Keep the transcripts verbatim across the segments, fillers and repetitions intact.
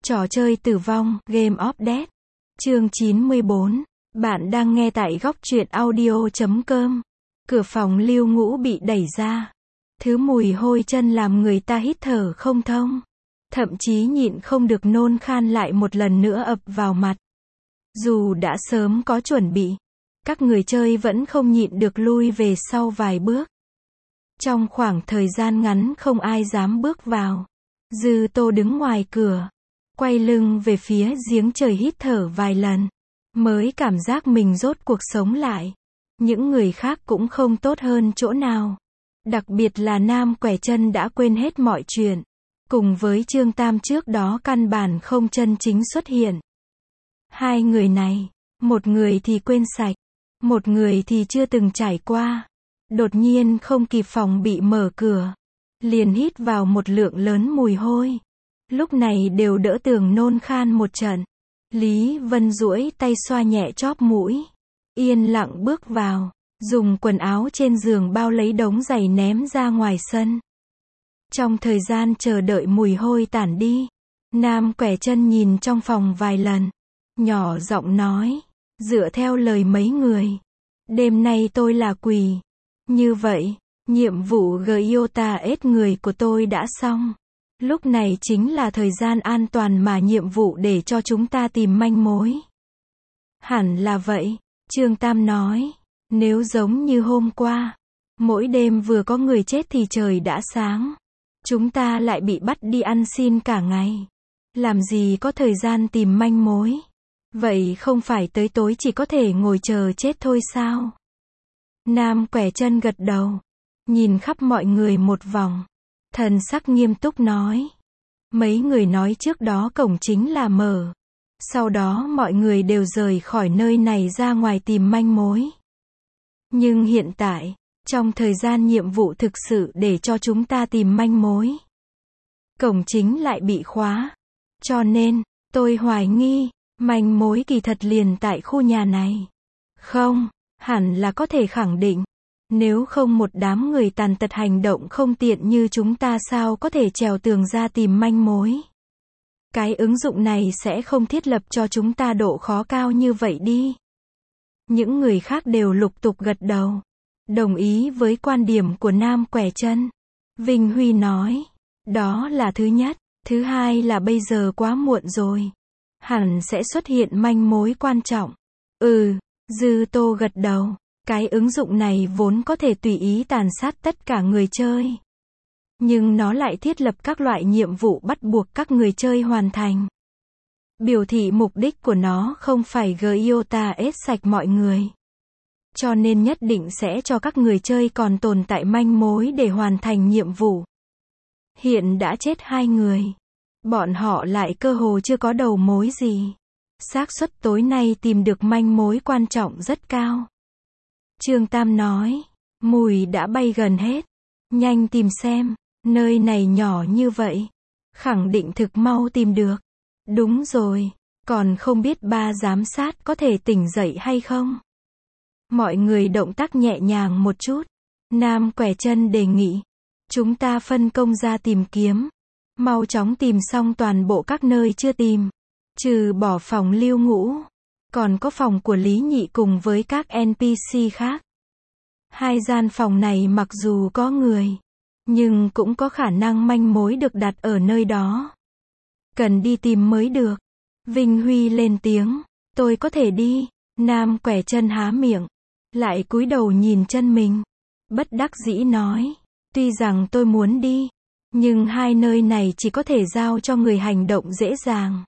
Trò chơi tử vong, Game of Death. Chương chín mươi bốn. Bạn đang nghe tại góc truyện audio chấm com. Cửa phòng Lưu Ngũ bị đẩy ra. Thứ mùi hôi chân làm người ta hít thở không thông. Thậm chí nhịn không được nôn khan lại một lần nữa ập vào mặt. Dù đã sớm có chuẩn bị, các người chơi vẫn không nhịn được lui về sau vài bước. Trong khoảng thời gian ngắn không ai dám bước vào. Dư Tô đứng ngoài cửa, quay lưng về phía giếng trời hít thở vài lần, mới cảm giác mình rốt cuộc sống lại. Những người khác cũng không tốt hơn chỗ nào. Đặc biệt là Nam Quẻ Chân đã quên hết mọi chuyện. Cùng với Trương Tam trước đó căn bản không chân chính xuất hiện. Hai người này, một người thì quên sạch, một người thì chưa từng trải qua. Đột nhiên không kịp phòng bị mở cửa, liền hít vào một lượng lớn mùi hôi. Lúc này đều đỡ tường nôn khan một trận. Lý Vân duỗi tay xoa nhẹ chóp mũi, yên lặng bước vào, dùng quần áo trên giường bao lấy đống giày ném ra ngoài sân. Trong thời gian chờ đợi mùi hôi tản đi, Nam Quẻ Chân nhìn trong phòng vài lần, nhỏ giọng nói, dựa theo lời mấy người, đêm nay tôi là quỷ. Như vậy, nhiệm vụ Gyota ết người của tôi đã xong. Lúc này chính là thời gian an toàn mà nhiệm vụ để cho chúng ta tìm manh mối. Hẳn là vậy, Trương Tam nói. Nếu giống như hôm qua, mỗi đêm vừa có người chết thì trời đã sáng. Chúng ta lại bị bắt đi ăn xin cả ngày. Làm gì có thời gian tìm manh mối. Vậy không phải tới tối chỉ có thể ngồi chờ chết thôi sao? Nam Quẻ Chân gật đầu, nhìn khắp mọi người một vòng, thần sắc nghiêm túc nói. Mấy người nói trước đó cổng chính là mở. Sau đó mọi người đều rời khỏi nơi này ra ngoài tìm manh mối. Nhưng hiện tại, trong thời gian nhiệm vụ thực sự để cho chúng ta tìm manh mối, cổng chính lại bị khóa. Cho nên, tôi hoài nghi, manh mối kỳ thật liền tại khu nhà này. Không, hẳn là có thể khẳng định. Nếu không một đám người tàn tật hành động không tiện như chúng ta sao có thể trèo tường ra tìm manh mối. Cái ứng dụng này sẽ không thiết lập cho chúng ta độ khó cao như vậy đi. Những người khác đều lục tục gật đầu, đồng ý với quan điểm của Nam Quẻ Chân. Vinh Huy nói, đó là thứ nhất. Thứ hai là bây giờ quá muộn rồi. Hẳn sẽ xuất hiện manh mối quan trọng. Ừ, Dư Tô gật đầu. Cái ứng dụng này vốn có thể tùy ý tàn sát tất cả người chơi. Nhưng nó lại thiết lập các loại nhiệm vụ bắt buộc các người chơi hoàn thành. Biểu thị mục đích của nó không phải Gyota ết sạch mọi người. Cho nên nhất định sẽ cho các người chơi còn tồn tại manh mối để hoàn thành nhiệm vụ. Hiện đã chết hai người. Bọn họ lại cơ hồ chưa có đầu mối gì. Xác suất tối nay tìm được manh mối quan trọng rất cao. Trương Tam nói, mùi đã bay gần hết. Nhanh tìm xem, nơi này nhỏ như vậy. Khẳng định thực mau tìm được. Đúng rồi, còn không biết ba giám sát có thể tỉnh dậy hay không? Mọi người động tác nhẹ nhàng một chút. Nam Quẻ Chân đề nghị, chúng ta phân công ra tìm kiếm. Mau chóng tìm xong toàn bộ các nơi chưa tìm. Trừ bỏ phòng Lưu Ngũ. Còn có phòng của Lý Nhị cùng với các en pê xê khác. Hai gian phòng này mặc dù có người, nhưng cũng có khả năng manh mối được đặt ở nơi đó. Cần đi tìm mới được. Vinh Huy lên tiếng, tôi có thể đi. Nam Quẻ Chân há miệng, lại cúi đầu nhìn chân mình. Bất đắc dĩ nói, tuy rằng tôi muốn đi, nhưng hai nơi này chỉ có thể giao cho người hành động dễ dàng.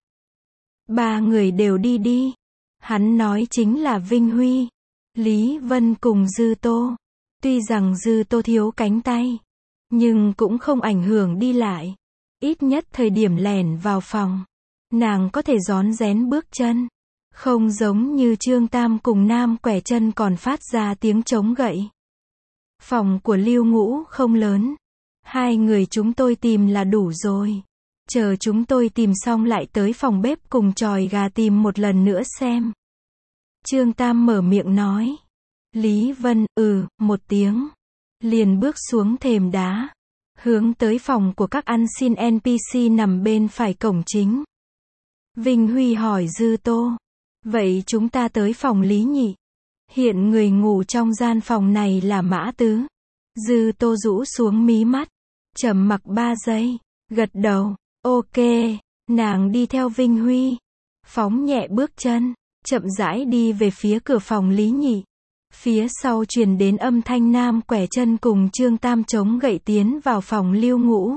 Ba người đều đi đi. Hắn nói chính là Vinh Huy, Lý Vân cùng Dư Tô. Tuy rằng Dư Tô thiếu cánh tay, nhưng cũng không ảnh hưởng đi lại. Ít nhất thời điểm lẻn vào phòng, nàng có thể rón rén bước chân. Không giống như Trương Tam cùng Nam Quẻ Chân còn phát ra tiếng trống gậy. Phòng của Lưu Ngũ không lớn. Hai người chúng tôi tìm là đủ rồi. Chờ chúng tôi tìm xong lại tới phòng bếp cùng chòi gà tìm một lần nữa xem. Trương Tam mở miệng nói. Lý Vân, ừ, một tiếng. Liền bước xuống thềm đá. Hướng tới phòng của các ăn xin en pê xê nằm bên phải cổng chính. Vinh Huy hỏi Dư Tô. Vậy chúng ta tới phòng Lý nhị. Hiện người ngủ trong gian phòng này là Mã Tứ. Dư Tô rũ xuống mí mắt. Trầm mặc ba giây. Gật đầu. Ok. Nàng đi theo Vinh Huy. Phóng nhẹ bước chân. Chậm rãi đi về phía cửa phòng Lý nhị. Phía sau truyền đến âm thanh Nam quẻ chân cùng Trương Tam chống gậy tiến vào phòng Lưu Ngũ.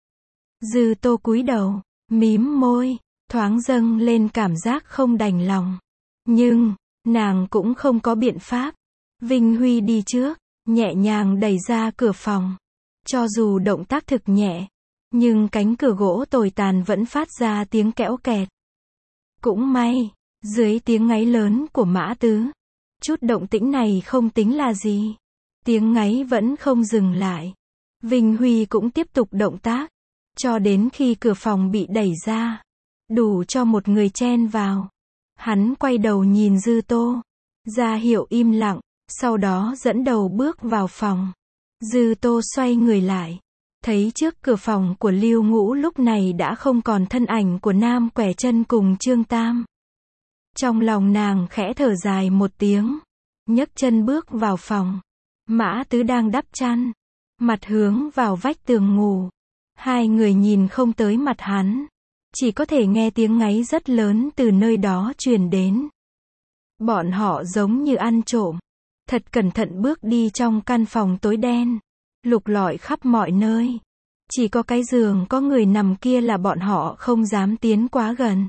Dư Tô cúi đầu. Mím môi. Thoáng dâng lên cảm giác không đành lòng. Nhưng, nàng cũng không có biện pháp. Vinh Huy đi trước, nhẹ nhàng đẩy ra cửa phòng. Cho dù động tác thực nhẹ, nhưng cánh cửa gỗ tồi tàn vẫn phát ra tiếng kẽo kẹt. Cũng may, dưới tiếng ngáy lớn của Mã Tứ, chút động tĩnh này không tính là gì. Tiếng ngáy vẫn không dừng lại. Vinh Huy cũng tiếp tục động tác, cho đến khi cửa phòng bị đẩy ra, đủ cho một người chen vào. Hắn quay đầu nhìn Dư Tô, ra hiệu im lặng, sau đó dẫn đầu bước vào phòng. Dư Tô xoay người lại, thấy trước cửa phòng của Lưu Ngũ lúc này đã không còn thân ảnh của Nam quẻ chân cùng Trương Tam. Trong lòng nàng khẽ thở dài một tiếng, nhấc chân bước vào phòng. Mã Tứ đang đắp chăn, mặt hướng vào vách tường ngủ. Hai người nhìn không tới mặt hắn, chỉ có thể nghe tiếng ngáy rất lớn từ nơi đó truyền đến. Bọn họ giống như ăn trộm, thật cẩn thận bước đi trong căn phòng tối đen, lục lọi khắp mọi nơi. Chỉ có cái giường có người nằm kia là bọn họ không dám tiến quá gần.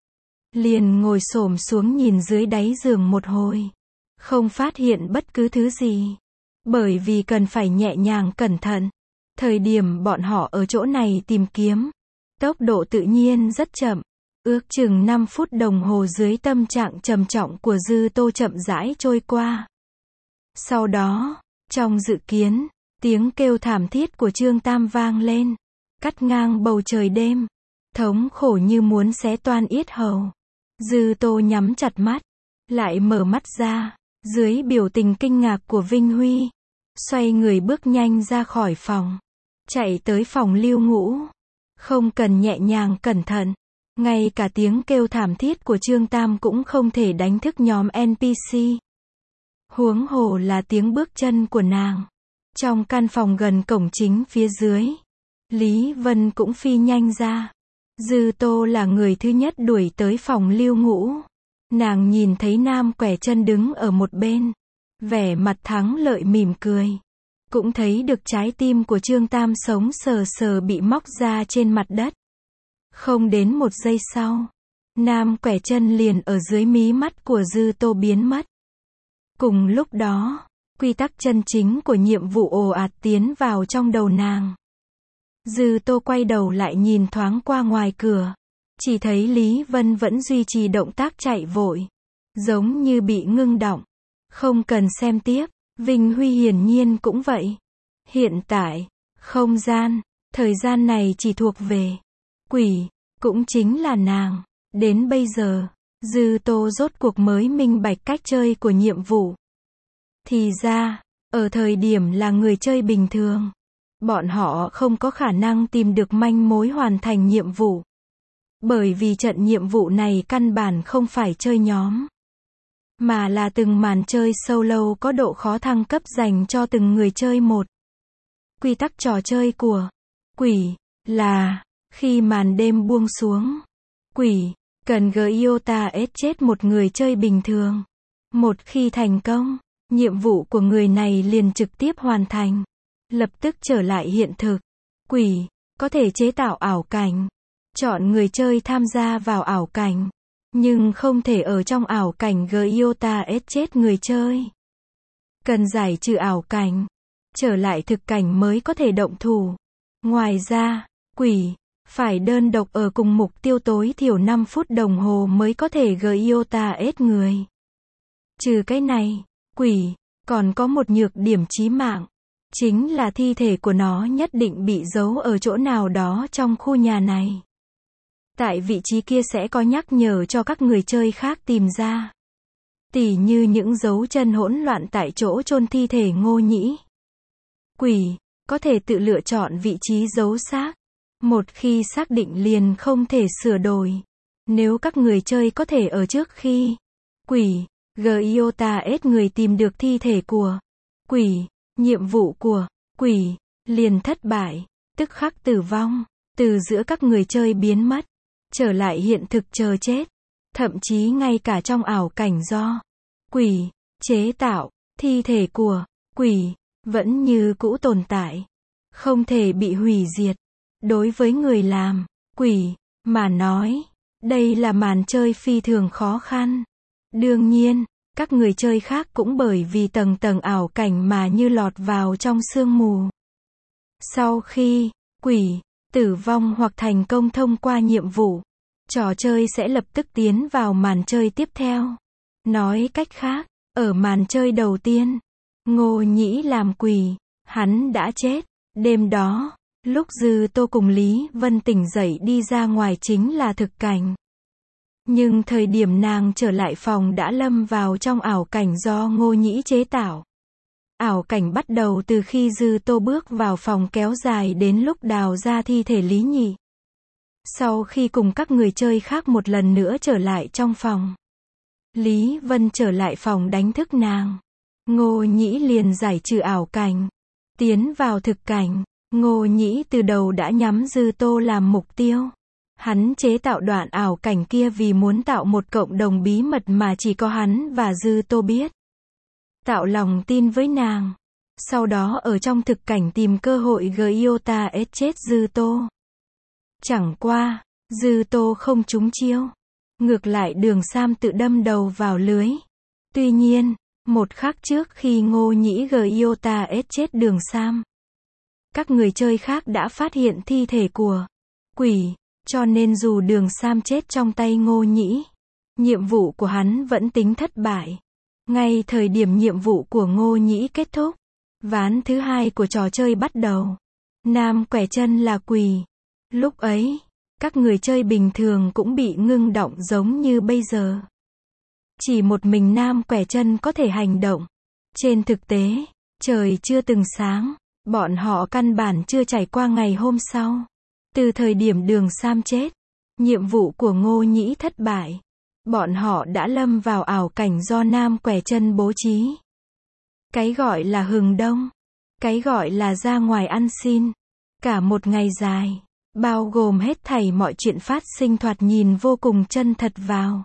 Liền ngồi xổm xuống nhìn dưới đáy giường một hồi, không phát hiện bất cứ thứ gì, bởi vì cần phải nhẹ nhàng cẩn thận. Thời điểm bọn họ ở chỗ này tìm kiếm, tốc độ tự nhiên rất chậm, ước chừng năm phút đồng hồ dưới tâm trạng trầm trọng của Dư Tô chậm rãi trôi qua. Sau đó, trong dự kiến, tiếng kêu thảm thiết của Trương Tam vang lên, cắt ngang bầu trời đêm, thống khổ như muốn xé toan yết hầu. Dư Tô nhắm chặt mắt, lại mở mắt ra, dưới biểu tình kinh ngạc của Vinh Huy, xoay người bước nhanh ra khỏi phòng, chạy tới phòng Lưu Ngũ. Không cần nhẹ nhàng cẩn thận, ngay cả tiếng kêu thảm thiết của Trương Tam cũng không thể đánh thức nhóm en pê xê. Huống hồ là tiếng bước chân của nàng. Trong căn phòng gần cổng chính phía dưới, Lý Vân cũng phi nhanh ra. Dư Tô là người thứ nhất đuổi tới phòng Lưu Ngũ. Nàng nhìn thấy Nam quẻ chân đứng ở một bên, vẻ mặt thắng lợi mỉm cười. Cũng thấy được trái tim của Trương Tam sống sờ sờ bị móc ra trên mặt đất. Không đến một giây sau, Nam quẻ chân liền ở dưới mí mắt của Dư Tô biến mất. Cùng lúc đó, quy tắc chân chính của nhiệm vụ ồ ạt tiến vào trong đầu nàng. Dư Tô quay đầu lại nhìn thoáng qua ngoài cửa, chỉ thấy Lý Vân vẫn duy trì động tác chạy vội, giống như bị ngưng động. Không cần xem tiếp, Vinh Huy hiển nhiên cũng vậy. Hiện tại, không gian, thời gian này chỉ thuộc về quỷ, cũng chính là nàng. Đến bây giờ, Dư Tô rốt cuộc mới minh bạch cách chơi của nhiệm vụ. Thì ra, ở thời điểm là người chơi bình thường, bọn họ không có khả năng tìm được manh mối hoàn thành nhiệm vụ. Bởi vì trận nhiệm vụ này căn bản không phải chơi nhóm, mà là từng màn chơi solo có độ khó thăng cấp dành cho từng người chơi một. Quy tắc trò chơi của quỷ là, khi màn đêm buông xuống, quỷ cần gỡ iota s chết một người chơi bình thường. Một khi thành công, nhiệm vụ của người này liền trực tiếp hoàn thành, lập tức trở lại hiện thực. Quỷ có thể chế tạo ảo cảnh, chọn người chơi tham gia vào ảo cảnh, nhưng không thể ở trong ảo cảnh gỡ iota s chết người chơi. Cần giải trừ ảo cảnh, trở lại thực cảnh mới có thể động thủ. Ngoài ra, quỷ phải đơn độc ở cùng mục tiêu tối thiểu năm phút đồng hồ mới có thể gỡ iota s người. Trừ cái này, quỷ còn có một nhược điểm chí mạng, chính là thi thể của nó nhất định bị giấu ở chỗ nào đó trong khu nhà này. Tại vị trí kia sẽ có nhắc nhở cho các người chơi khác tìm ra. Tỉ như những dấu chân hỗn loạn tại chỗ chôn thi thể Ngô Nhĩ. Quỷ có thể tự lựa chọn vị trí giấu xác. Một khi xác định liền không thể sửa đổi. Nếu các người chơi có thể ở trước khi quỷ Gyota-S người tìm được thi thể của quỷ, nhiệm vụ của quỷ liền thất bại, tức khắc tử vong, từ giữa các người chơi biến mất, trở lại hiện thực chờ chết. Thậm chí ngay cả trong ảo cảnh do quỷ chế tạo, thi thể của quỷ vẫn như cũ tồn tại, không thể bị hủy diệt. Đối với người làm quỷ mà nói, đây là màn chơi phi thường khó khăn. Đương nhiên, các người chơi khác cũng bởi vì tầng tầng ảo cảnh mà như lọt vào trong sương mù. Sau khi quỷ tử vong hoặc thành công thông qua nhiệm vụ, trò chơi sẽ lập tức tiến vào màn chơi tiếp theo. Nói cách khác, ở màn chơi đầu tiên, Ngô Nhĩ làm quỷ, hắn đã chết. Đêm đó, lúc Dư Tô cùng Lý Vân tỉnh dậy đi ra ngoài chính là thực cảnh. Nhưng thời điểm nàng trở lại phòng đã lâm vào trong ảo cảnh do Ngô Nhĩ chế tạo. Ảo cảnh bắt đầu từ khi Dư Tô bước vào phòng kéo dài đến lúc đào ra thi thể Lý Nhị. Sau khi cùng các người chơi khác một lần nữa trở lại trong phòng, Lý Vân trở lại phòng đánh thức nàng. Ngô Nhĩ liền giải trừ ảo cảnh, tiến vào thực cảnh. Ngô Nhĩ từ đầu đã nhắm Dư Tô làm mục tiêu. Hắn chế tạo đoạn ảo cảnh kia vì muốn tạo một cộng đồng bí mật mà chỉ có hắn và Dư Tô biết. Tạo lòng tin với nàng. Sau đó ở trong thực cảnh tìm cơ hội Gyota-S chết Dư Tô. Chẳng qua, Dư Tô không trúng chiêu. Ngược lại Đường Sam tự đâm đầu vào lưới. Tuy nhiên, một khắc trước khi Ngô Nhĩ Gyota-S chết Đường Sam, các người chơi khác đã phát hiện thi thể của quỷ, cho nên dù Đường Sam chết trong tay Ngô Nhĩ, nhiệm vụ của hắn vẫn tính thất bại. Ngay thời điểm nhiệm vụ của Ngô Nhĩ kết thúc, ván thứ hai của trò chơi bắt đầu. Nam Quẻ Chân là quỷ. Lúc ấy, các người chơi bình thường cũng bị ngưng động giống như bây giờ. Chỉ một mình Nam Quẻ Chân có thể hành động. Trên thực tế, trời chưa từng sáng, bọn họ căn bản chưa trải qua ngày hôm sau. Từ thời điểm Đường Sam chết, nhiệm vụ của Ngô Nhĩ thất bại, bọn họ đã lâm vào ảo cảnh do Nam Quẻ Chân bố trí. Cái gọi là hừng đông, cái gọi là ra ngoài ăn xin, cả một ngày dài, bao gồm hết thảy mọi chuyện phát sinh thoạt nhìn vô cùng chân thật vào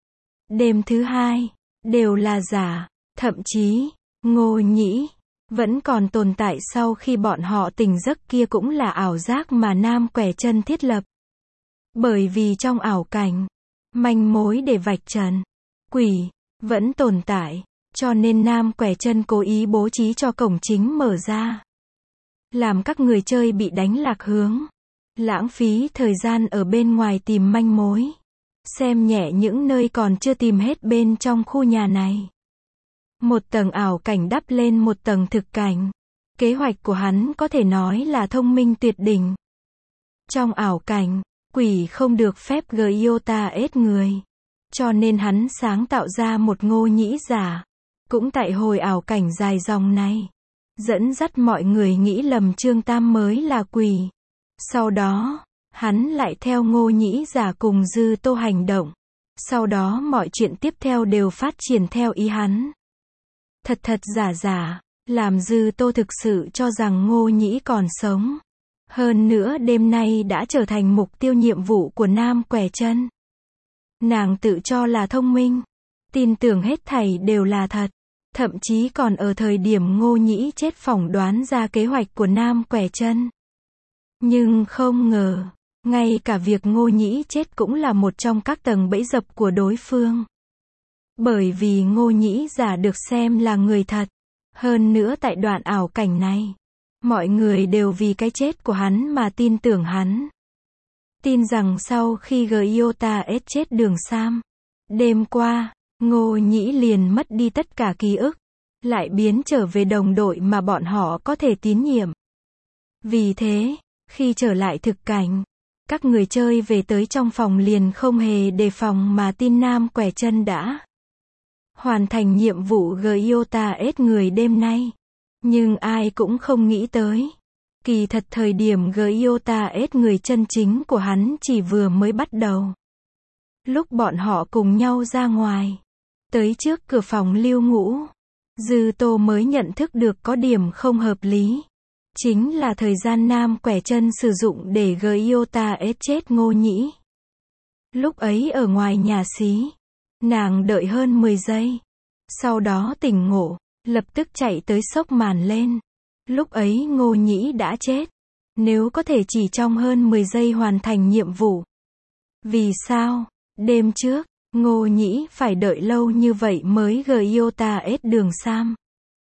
đêm thứ hai, đều là giả, thậm chí, Ngô Nhĩ vẫn còn tồn tại sau khi bọn họ tỉnh giấc kia cũng là ảo giác mà Nam Quẻ Chân thiết lập. Bởi vì trong ảo cảnh, manh mối để vạch trần quỷ vẫn tồn tại, cho nên Nam Quẻ Chân cố ý bố trí cho cổng chính mở ra, làm các người chơi bị đánh lạc hướng, lãng phí thời gian ở bên ngoài tìm manh mối, xem nhẹ những nơi còn chưa tìm hết bên trong khu nhà này. Một tầng ảo cảnh đắp lên một tầng thực cảnh. Kế hoạch của hắn có thể nói là thông minh tuyệt đỉnh. Trong ảo cảnh, quỷ không được phép Gyota-S người, cho nên hắn sáng tạo ra một Ngô Nhĩ giả. Cũng tại hồi ảo cảnh dài dòng này, dẫn dắt mọi người nghĩ lầm Trương Tam mới là quỷ. Sau đó, hắn lại theo Ngô Nhĩ giả cùng Dư Tô hành động. Sau đó mọi chuyện tiếp theo đều phát triển theo ý hắn. Thật thật giả giả, làm Dư Tô thực sự cho rằng Ngô Nhĩ còn sống. Hơn nữa đêm nay đã trở thành mục tiêu nhiệm vụ của Nam Quẻ Chân. Nàng tự cho là thông minh, tin tưởng hết thảy đều là thật. Thậm chí còn ở thời điểm Ngô Nhĩ chết phỏng đoán ra kế hoạch của Nam Quẻ Chân. Nhưng không ngờ, ngay cả việc Ngô Nhĩ chết cũng là một trong các tầng bẫy dập của đối phương. Bởi vì Ngô Nhĩ giả được xem là người thật. Hơn nữa tại đoạn ảo cảnh này, mọi người đều vì cái chết của hắn mà tin tưởng hắn. Tin rằng sau khi Gyota-S chết Đường Sam, đêm qua, Ngô Nhĩ liền mất đi tất cả ký ức, lại biến trở về đồng đội mà bọn họ có thể tín nhiệm. Vì thế, khi trở lại thực cảnh, các người chơi về tới trong phòng liền không hề đề phòng mà tin Nam Quẻ Chân đã hoàn thành nhiệm vụ Gyota-S người đêm nay. Nhưng ai cũng không nghĩ tới, kỳ thật thời điểm Gyota-S người chân chính của hắn chỉ vừa mới bắt đầu. Lúc bọn họ cùng nhau ra ngoài, tới trước cửa phòng Lưu Ngũ, Dư Tô mới nhận thức được có điểm không hợp lý. Chính là thời gian Nam Quẻ Chân sử dụng để Giota ết chết Ngô Nhĩ. Lúc ấy ở ngoài nhà xí, nàng đợi hơn mười giây. Sau đó tỉnh ngộ, lập tức chạy tới xốc màn lên. Lúc ấy Ngô Nhĩ đã chết. Nếu có thể chỉ trong hơn mười giây hoàn thành nhiệm vụ. Vì sao, đêm trước, Ngô Nhĩ phải đợi lâu như vậy mới Giota ết Đường Sam?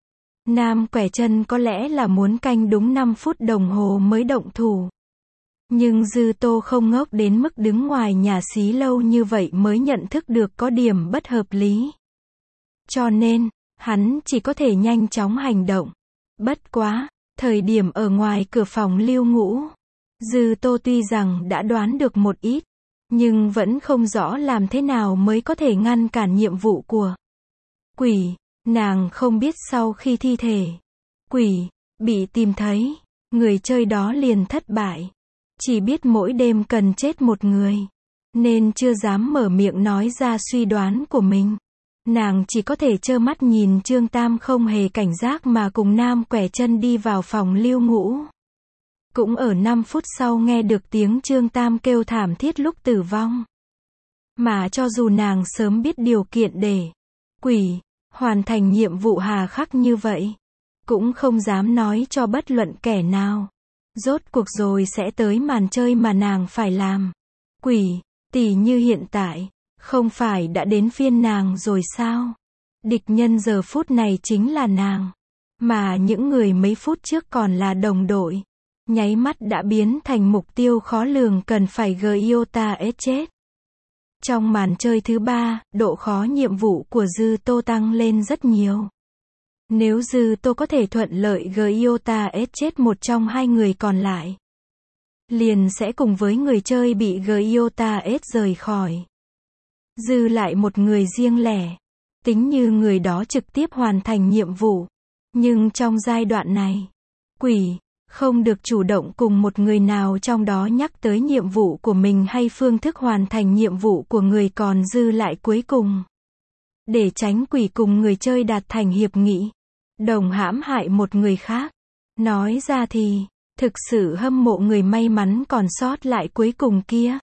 Nam Quẻ Chân có lẽ là muốn canh đúng năm phút đồng hồ mới động thủ. Nhưng Dư Tô không ngốc đến mức đứng ngoài nhà xí lâu như vậy mới nhận thức được có điểm bất hợp lý. Cho nên, hắn chỉ có thể nhanh chóng hành động. Bất quá, thời điểm ở ngoài cửa phòng Lưu Ngũ, Dư Tô tuy rằng đã đoán được một ít, nhưng vẫn không rõ làm thế nào mới có thể ngăn cản nhiệm vụ của quỷ. Nàng không biết sau khi thi thể quỷ bị tìm thấy, người chơi đó liền thất bại. Chỉ biết mỗi đêm cần chết một người, nên chưa dám mở miệng nói ra suy đoán của mình. Nàng chỉ có thể trơ mắt nhìn Trương Tam không hề cảnh giác mà cùng Nam Quẻ Chân đi vào phòng Lưu Ngũ. Cũng ở năm phút sau nghe được tiếng Trương Tam kêu thảm thiết lúc tử vong. Mà cho dù nàng sớm biết điều kiện để quỷ hoàn thành nhiệm vụ hà khắc như vậy, cũng không dám nói cho bất luận kẻ nào. Rốt cuộc rồi sẽ tới màn chơi mà nàng phải làm. Quỷ, tỉ như hiện tại, không phải đã đến phiên nàng rồi sao? Địch nhân giờ phút này chính là nàng. Mà những người mấy phút trước còn là đồng đội, nháy mắt đã biến thành mục tiêu khó lường cần phải Giota ết chết. Trong màn chơi thứ ba, độ khó nhiệm vụ của Dư Tô tăng lên rất nhiều. Nếu Dư Tô có thể thuận lợi Giota ết chết một trong hai người còn lại, liền sẽ cùng với người chơi bị Giota ết rời khỏi. Dư lại một người riêng lẻ, tính như người đó trực tiếp hoàn thành nhiệm vụ. Nhưng trong giai đoạn này, quỷ không được chủ động cùng một người nào trong đó nhắc tới nhiệm vụ của mình hay phương thức hoàn thành nhiệm vụ của người còn dư lại cuối cùng. Để tránh quỷ cùng người chơi đạt thành hiệp nghị, đồng hãm hại một người khác. Nói ra thì, thực sự hâm mộ người may mắn còn sót lại cuối cùng kia.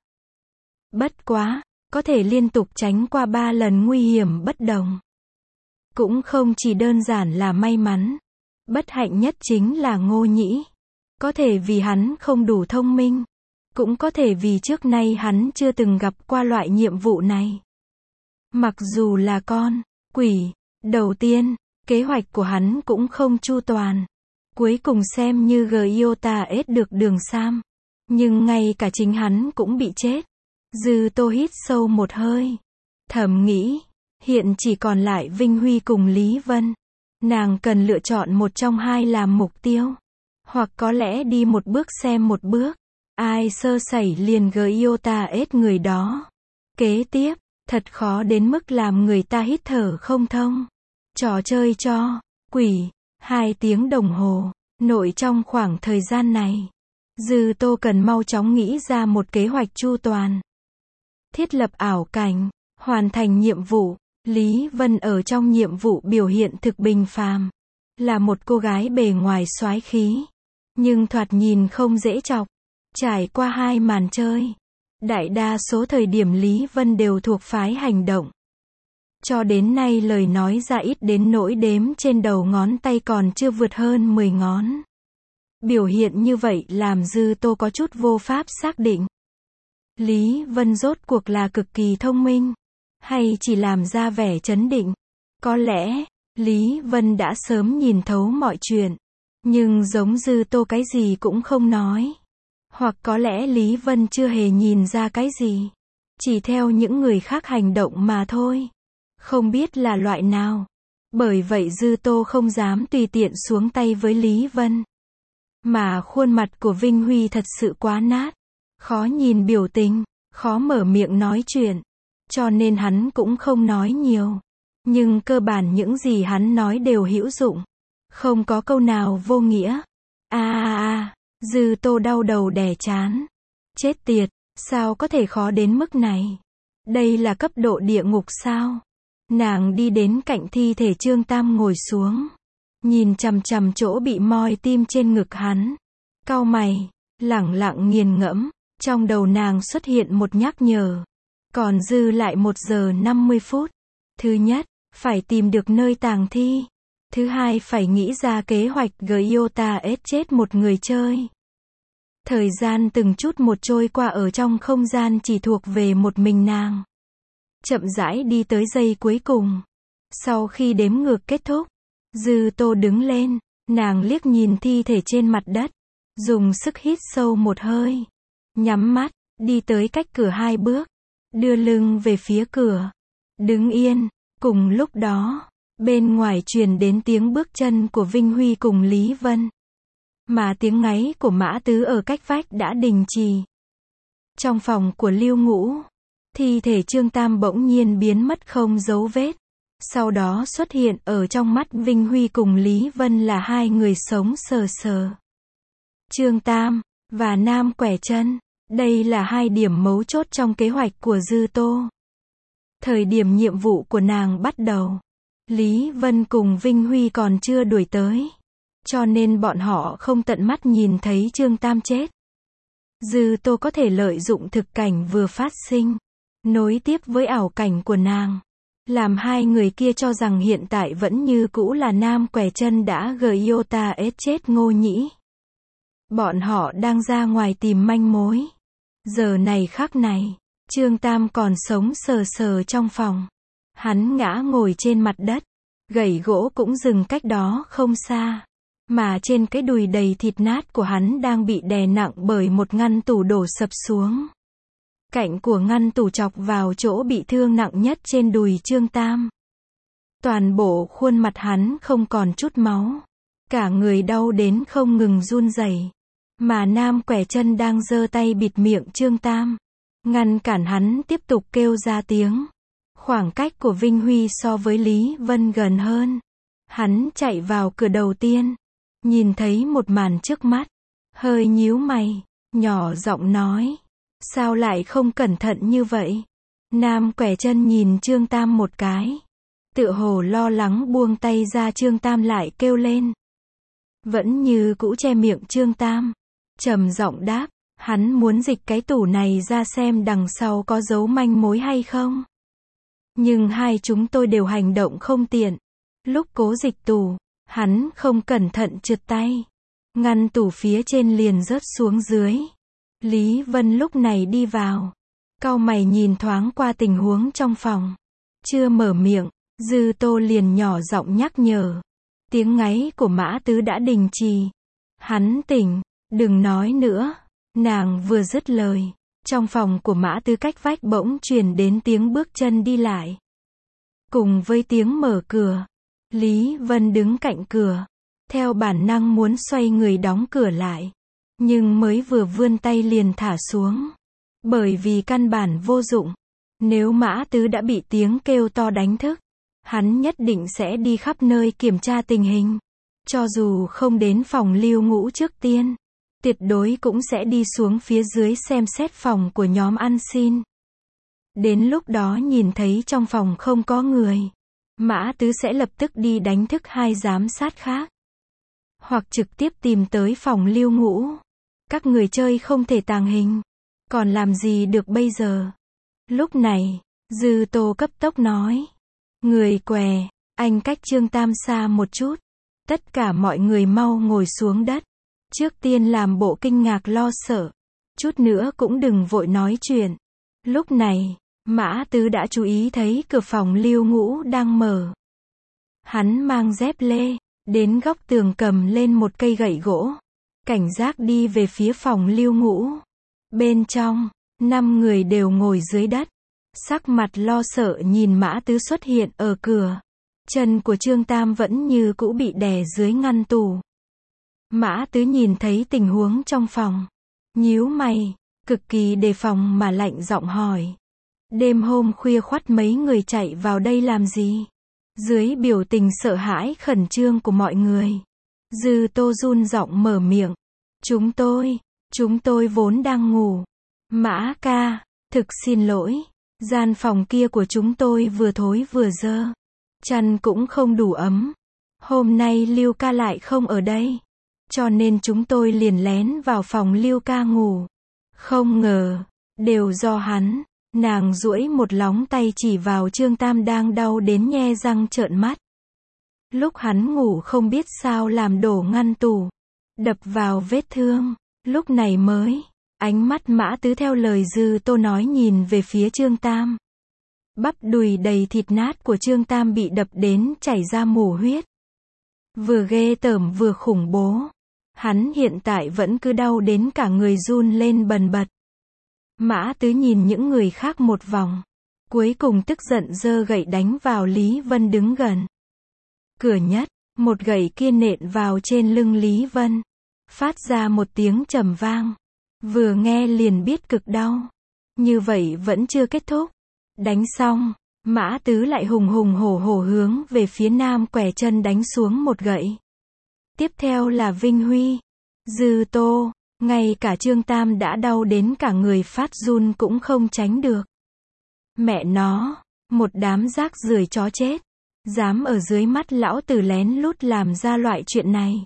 Bất quá, có thể liên tục tránh qua ba lần nguy hiểm bất đồng. Cũng không chỉ đơn giản là may mắn. Bất hạnh nhất chính là Ngô Nhĩ. Có thể vì hắn không đủ thông minh. Cũng có thể vì trước nay hắn chưa từng gặp qua loại nhiệm vụ này. Mặc dù là con quỷ đầu tiên, kế hoạch của hắn cũng không chu toàn. Cuối cùng xem như Giota ết được Đường Sam. Nhưng ngay cả chính hắn cũng bị chết. Dư Tô hít sâu một hơi. Thầm nghĩ, hiện chỉ còn lại Vinh Huy cùng Lý Vân. Nàng cần lựa chọn một trong hai làm mục tiêu. Hoặc có lẽ đi một bước xem một bước. Ai sơ sẩy liền Giota ết người đó. Kế tiếp, thật khó đến mức làm người ta hít thở không thông. Trò chơi cho quỷ hai tiếng đồng hồ. Nội trong khoảng thời gian này, Dư Tô cần mau chóng nghĩ ra một kế hoạch chu toàn. Thiết lập ảo cảnh, hoàn thành nhiệm vụ. Lý Vân ở trong nhiệm vụ biểu hiện thực bình phàm. Là một cô gái bề ngoài soái khí. Nhưng thoạt nhìn không dễ chọc. Trải qua hai màn chơi, đại đa số thời điểm Lý Vân đều thuộc phái hành động. Cho đến nay lời nói ra ít đến nỗi đếm trên đầu ngón tay còn chưa vượt hơn mười ngón. Biểu hiện như vậy làm Dư Tô có chút vô pháp xác định. Lý Vân rốt cuộc là cực kỳ thông minh, hay chỉ làm ra vẻ trấn định. Có lẽ, Lý Vân đã sớm nhìn thấu mọi chuyện, nhưng giống Dư Tô cái gì cũng không nói. Hoặc có lẽ Lý Vân chưa hề nhìn ra cái gì, chỉ theo những người khác hành động mà thôi. Không biết là loại nào. Bởi vậy Dư Tô không dám tùy tiện xuống tay với Lý Vân. Mà khuôn mặt của Vinh Huy thật sự quá nát. Khó nhìn biểu tình, khó mở miệng nói chuyện. Cho nên hắn cũng không nói nhiều. Nhưng cơ bản những gì hắn nói đều hữu dụng. Không có câu nào vô nghĩa. A a a, Dư Tô đau đầu đè chán. Chết tiệt, sao có thể khó đến mức này. Đây là cấp độ địa ngục sao? Nàng đi đến cạnh thi thể Trương Tam ngồi xuống. Nhìn chằm chằm chỗ bị moi tim trên ngực hắn. Cau mày, lẳng lặng nghiền ngẫm. Trong đầu nàng xuất hiện một nhắc nhở. Còn dư lại một giờ năm mươi phút. Thứ nhất, phải tìm được nơi tàng thi. Thứ hai, phải nghĩ ra kế hoạch Gyota ết chết một người chơi. Thời gian từng chút một trôi qua ở trong không gian chỉ thuộc về một mình nàng. Chậm rãi đi tới giây cuối cùng. Sau khi đếm ngược kết thúc, Dư Tô đứng lên, nàng liếc nhìn thi thể trên mặt đất, dùng sức hít sâu một hơi, nhắm mắt, đi tới cách cửa hai bước, đưa lưng về phía cửa, đứng yên. Cùng lúc đó, bên ngoài truyền đến tiếng bước chân của Vinh Huy cùng Lý Vân. Mà tiếng ngáy của Mã Tứ ở cách vách đã đình chỉ. Trong phòng của Lưu Ngũ, thi thể Trương Tam bỗng nhiên biến mất không dấu vết. Sau đó xuất hiện ở trong mắt Vinh Huy cùng Lý Vân là hai người sống sờ sờ. Trương Tam và Nam Quẻ Chân, đây là hai điểm mấu chốt trong kế hoạch của Dư Tô. Thời điểm nhiệm vụ của nàng bắt đầu, Lý Vân cùng Vinh Huy còn chưa đuổi tới. Cho nên bọn họ không tận mắt nhìn thấy Trương Tam chết. Dư Tô có thể lợi dụng thực cảnh vừa phát sinh, nối tiếp với ảo cảnh của nàng, làm hai người kia cho rằng hiện tại vẫn như cũ là Nam Quẻ Chân đã Gyota ết chết Ngô Nhĩ. Bọn họ đang ra ngoài tìm manh mối. Giờ này khắc này, Trương Tam còn sống sờ sờ trong phòng. Hắn ngã ngồi trên mặt đất, gậy gỗ cũng dừng cách đó không xa. Mà trên cái đùi đầy thịt nát của hắn đang bị đè nặng bởi một ngăn tủ đổ sập xuống. Cạnh của ngăn tủ chọc vào chỗ bị thương nặng nhất trên đùi Trương Tam. Toàn bộ khuôn mặt hắn không còn chút máu. Cả người đau đến không ngừng run rẩy. Mà Nam Quẻ Chân đang giơ tay bịt miệng Trương Tam, ngăn cản hắn tiếp tục kêu ra tiếng. Khoảng cách của Vinh Huy so với Lý Vân gần hơn. Hắn chạy vào cửa đầu tiên, nhìn thấy một màn trước mắt, hơi nhíu mày, nhỏ giọng nói: sao lại không cẩn thận như vậy? Nam Quẻ Chân nhìn Trương Tam một cái, tựa hồ lo lắng buông tay ra. Trương Tam lại kêu lên, vẫn như cũ che miệng Trương Tam, trầm giọng đáp: hắn muốn dịch cái tủ này ra xem đằng sau có dấu manh mối hay không. Nhưng hai chúng tôi đều hành động không tiện. Lúc cố dịch tủ, hắn không cẩn thận trượt tay, ngăn tủ phía trên liền rớt xuống dưới. Lý Vân lúc này đi vào, cau mày nhìn thoáng qua tình huống trong phòng. Chưa mở miệng, Dư Tô liền nhỏ giọng nhắc nhở. Tiếng ngáy của Mã Tứ đã đình chỉ. Hắn tỉnh, đừng nói nữa. Nàng vừa dứt lời, trong phòng của Mã Tứ cách vách bỗng truyền đến tiếng bước chân đi lại. Cùng với tiếng mở cửa, Lý Vân đứng cạnh cửa, theo bản năng muốn xoay người đóng cửa lại. Nhưng mới vừa vươn tay liền thả xuống. Bởi vì căn bản vô dụng. Nếu Mã Tứ đã bị tiếng kêu to đánh thức, hắn nhất định sẽ đi khắp nơi kiểm tra tình hình. Cho dù không đến phòng Lưu Ngũ trước tiên, tuyệt đối cũng sẽ đi xuống phía dưới xem xét phòng của nhóm ăn xin. Đến lúc đó nhìn thấy trong phòng không có người, Mã Tứ sẽ lập tức đi đánh thức hai giám sát khác. Hoặc trực tiếp tìm tới phòng Lưu Ngũ. Các người chơi không thể tàng hình, còn làm gì được bây giờ? Lúc này, Dư Tô cấp tốc nói. Người què, anh cách Trương Tam xa một chút. Tất cả mọi người mau ngồi xuống đất. Trước tiên làm bộ kinh ngạc lo sợ. Chút nữa cũng đừng vội nói chuyện. Lúc này, Mã Tứ đã chú ý thấy cửa phòng Lưu Ngũ đang mở. Hắn mang dép lê, đến góc tường cầm lên một cây gậy gỗ. Cảnh giác đi về phía phòng Lưu Ngũ. Bên trong, năm người đều ngồi dưới đất. Sắc mặt lo sợ nhìn Mã Tứ xuất hiện ở cửa. Chân của Trương Tam vẫn như cũ bị đè dưới ngăn tủ. Mã Tứ nhìn thấy tình huống trong phòng, nhíu mày, cực kỳ đề phòng mà lạnh giọng hỏi. Đêm hôm khuya khoắt mấy người chạy vào đây làm gì? Dưới biểu tình sợ hãi khẩn trương của mọi người, Dư Tô run giọng mở miệng. Chúng tôi, chúng tôi vốn đang ngủ. Mã ca, thực xin lỗi. Gian phòng kia của chúng tôi vừa thối vừa dơ. Chăn cũng không đủ ấm. Hôm nay Lưu ca lại không ở đây. Cho nên chúng tôi liền lén vào phòng Lưu ca ngủ. Không ngờ, đều do hắn. Nàng duỗi một lóng tay chỉ vào Trương Tam đang đau đến nhe răng trợn mắt. Lúc hắn ngủ không biết sao làm đổ ngăn tủ. Đập vào vết thương. Lúc này mới. Ánh mắt Mã Tứ theo lời Dư Tô nói nhìn về phía Trương Tam. Bắp đùi đầy thịt nát của Trương Tam bị đập đến chảy ra mù huyết. Vừa ghê tởm vừa khủng bố. Hắn hiện tại vẫn cứ đau đến cả người run lên bần bật. Mã Tứ nhìn những người khác một vòng. Cuối cùng tức giận giơ gậy đánh vào Lý Vân đứng gần. Cửa nhất, một gậy kia nện vào trên lưng Lý Vân. Phát ra một tiếng trầm vang. Vừa nghe liền biết cực đau. Như vậy vẫn chưa kết thúc. Đánh xong, Mã Tứ lại hùng hùng hổ hổ hướng về phía Nam Quẻ Chân đánh xuống một gậy. Tiếp theo là Vinh Huy, Dư Tô, ngay cả Trương Tam đã đau đến cả người phát run cũng không tránh được. Mẹ nó, một đám rác rưởi chó chết, dám ở dưới mắt lão tử lén lút làm ra loại chuyện này.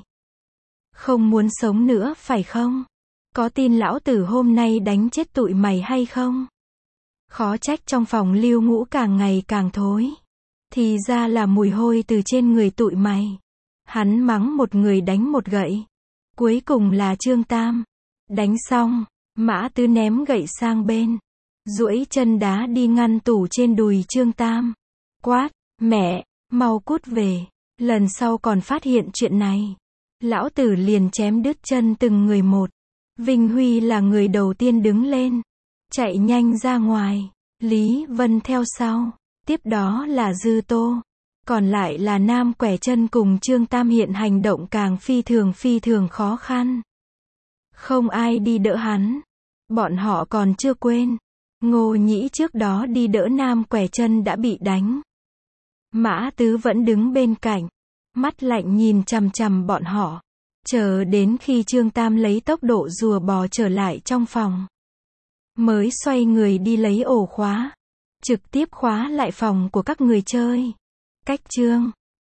Không muốn sống nữa phải không? Có tin lão tử hôm nay đánh chết tụi mày hay không? Khó trách trong phòng Lưu Ngũ càng ngày càng thối. Thì ra là mùi hôi từ trên người tụi mày. Hắn mắng một người đánh một gậy. Cuối cùng là Trương Tam. Đánh xong, Mã Tứ ném gậy sang bên. Duỗi chân đá đi ngăn tủ trên đùi Trương Tam. Quát, mẹ, mau cút về. Lần sau còn phát hiện chuyện này. Lão tử liền chém đứt chân từng người một. Vinh Huy là người đầu tiên đứng lên. Chạy nhanh ra ngoài. Lý Vân theo sau. Tiếp đó là Dư Tô. Còn lại là Nam Quẻ Chân cùng Trương Tam hiện hành động càng phi thường phi thường khó khăn. Không ai đi đỡ hắn. Bọn họ còn chưa quên. Ngô Nhĩ trước đó đi đỡ Nam Quẻ Chân đã bị đánh. Mã Tứ vẫn đứng bên cạnh. Mắt lạnh nhìn chằm chằm bọn họ. Chờ đến khi Trương Tam lấy tốc độ rùa bò trở lại trong phòng. Mới xoay người đi lấy ổ khóa. Trực tiếp khóa lại phòng của các người chơi. Cách Trương